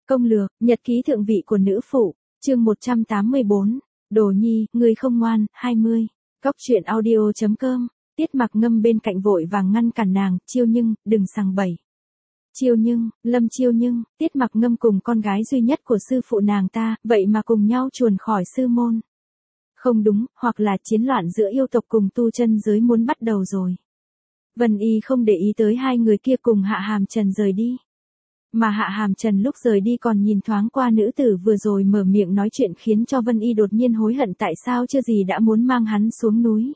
Công lược, nhật ký thượng vị của nữ phụ, chương 184, Đồ Nhi, người không ngoan, 20. Góc truyện audio.com, Tiết Mặc Ngâm bên cạnh vội vàng ngăn cản nàng, Chiêu Nhưng, đừng sằng bậy. Chiêu Nhưng, Lâm Chiêu Nhưng, Tiết Mặc Ngâm cùng con gái duy nhất của sư phụ nàng ta, vậy mà cùng nhau chuồn khỏi sư môn. Không đúng, hoặc là chiến loạn giữa yêu tộc cùng tu chân giới muốn bắt đầu rồi. Vân Y không để ý tới hai người kia cùng Hạ Hàm Trần rời đi. Mà Hạ Hàm Trần lúc rời đi còn nhìn thoáng qua nữ tử vừa rồi mở miệng nói chuyện khiến cho Vân Y đột nhiên hối hận tại sao chưa gì đã muốn mang hắn xuống núi.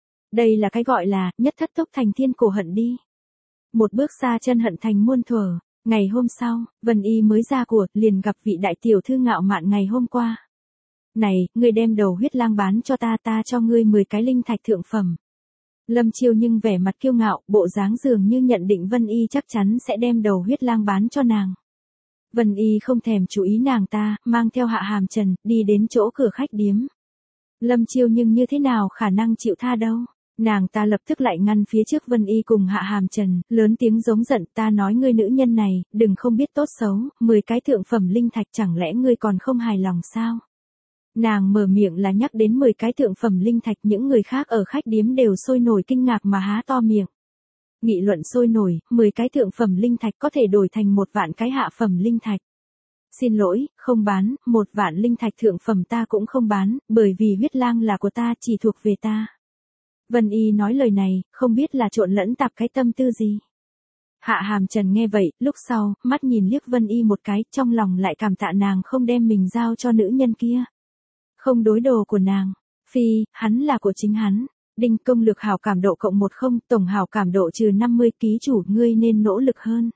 Đây là cái gọi là, nhất thất tốc thành thiên cổ hận đi. Một bước xa chân hận thành muôn thuở. Ngày hôm sau, Vân Y mới ra của, liền gặp vị đại tiểu thư ngạo mạn ngày hôm qua. Này, ngươi đem đầu huyết lang bán cho ta, ta cho ngươi 10 cái linh thạch thượng phẩm. Lâm Chiêu Nhưng vẻ mặt kiêu ngạo, bộ dáng dường như nhận định Vân Y chắc chắn sẽ đem đầu huyết lang bán cho nàng. Vân Y không thèm chú ý nàng ta, mang theo Hạ Hàm Trần, đi đến chỗ cửa khách điếm. Lâm Chiêu Nhưng như thế nào khả năng chịu tha đâu. Nàng ta lập tức lại ngăn phía trước Vân Y cùng Hạ Hàm Trần, lớn tiếng giống giận, ta nói ngươi nữ nhân này, đừng không biết tốt xấu, 10 cái thượng phẩm linh thạch chẳng lẽ ngươi còn không hài lòng sao? Nàng mở miệng là nhắc đến 10 cái thượng phẩm linh thạch, những người khác ở khách điếm đều sôi nổi kinh ngạc mà há to miệng. Nghị luận sôi nổi, 10 cái thượng phẩm linh thạch có thể đổi thành 1 vạn cái hạ phẩm linh thạch. Xin lỗi, không bán, 1 vạn linh thạch thượng phẩm ta cũng không bán, bởi vì huyết lang là của ta, chỉ thuộc về ta. Vân Y nói lời này, không biết là trộn lẫn tạp cái tâm tư gì. Hạ Hàm Trần nghe vậy, lúc sau, mắt nhìn liếc Vân Y một cái, trong lòng lại cảm tạ nàng không đem mình giao cho nữ nhân kia. Không đối đồ của nàng. Phi, hắn là của chính hắn. Đinh công lược hảo cảm độ cộng 10, tổng hảo cảm độ trừ 50, ký chủ, ngươi nên nỗ lực hơn.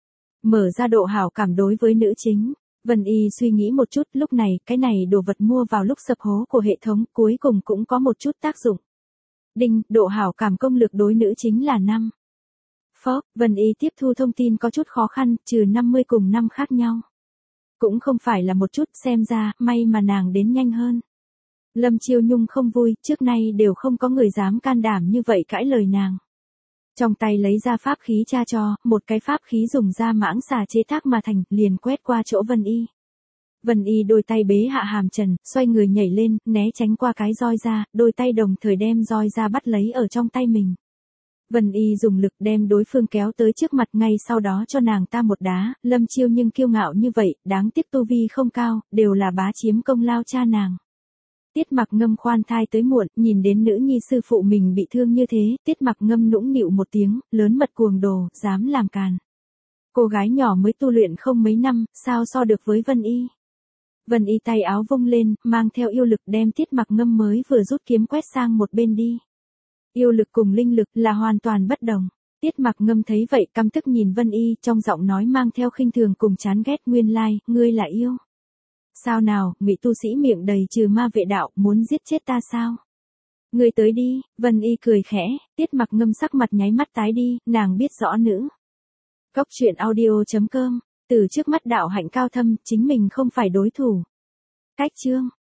Mở ra độ hảo cảm đối với nữ chính. Vân Y suy nghĩ một chút, lúc này, cái này đồ vật mua vào lúc sập hố của hệ thống, cuối cùng cũng có một chút tác dụng. Đinh, độ hảo cảm công lược đối nữ chính là 5. Phó, Vân Y tiếp thu thông tin có chút khó khăn, trừ 50 cùng 5 khác nhau. Cũng không phải là một chút, xem ra, may mà nàng đến nhanh hơn. Lâm Chiêu Nhung không vui, trước nay đều không có người dám can đảm như vậy cãi lời nàng. Trong tay lấy ra pháp khí cha cho, một cái pháp khí dùng da mãng xà chế tác mà thành, liền quét qua chỗ Vân Y. Vân Y đôi tay bế Hạ Hàm Trần, xoay người nhảy lên, né tránh qua cái roi ra, đôi tay đồng thời đem roi ra bắt lấy ở trong tay mình. Vân Y dùng lực đem đối phương kéo tới trước mặt, ngay sau đó cho nàng ta một đá. Lâm Chiêu Nhưng kiêu ngạo như vậy, đáng tiếc tu vi không cao, đều là bá chiếm công lao cha nàng. Tiết Mặc Ngâm khoan thai tới muộn, nhìn đến nữ nhi sư phụ mình bị thương như thế, Tiết Mặc Ngâm nũng nịu một tiếng, lớn mật cuồng đồ, dám làm càn. Cô gái nhỏ mới tu luyện không mấy năm, sao so được với Vân Y. Vân Y tay áo vung lên, mang theo yêu lực đem Tiết Mặc Ngâm mới vừa rút kiếm quét sang một bên đi. Yêu lực cùng linh lực là hoàn toàn bất đồng. Tiết Mặc Ngâm thấy vậy căm tức nhìn Vân Y, trong giọng nói mang theo khinh thường cùng chán ghét, nguyên lai, ngươi là yêu. Sao nào, ngụy tu sĩ miệng đầy trừ ma vệ đạo, muốn giết chết ta sao? Ngươi tới đi, Vân Y cười khẽ, Tiết Mặc Ngâm sắc mặt nháy mắt tái đi, nàng biết rõ nữ. Góc truyện audio.com, từ trước mắt đạo hạnh cao thâm, chính mình không phải đối thủ. Cách chương.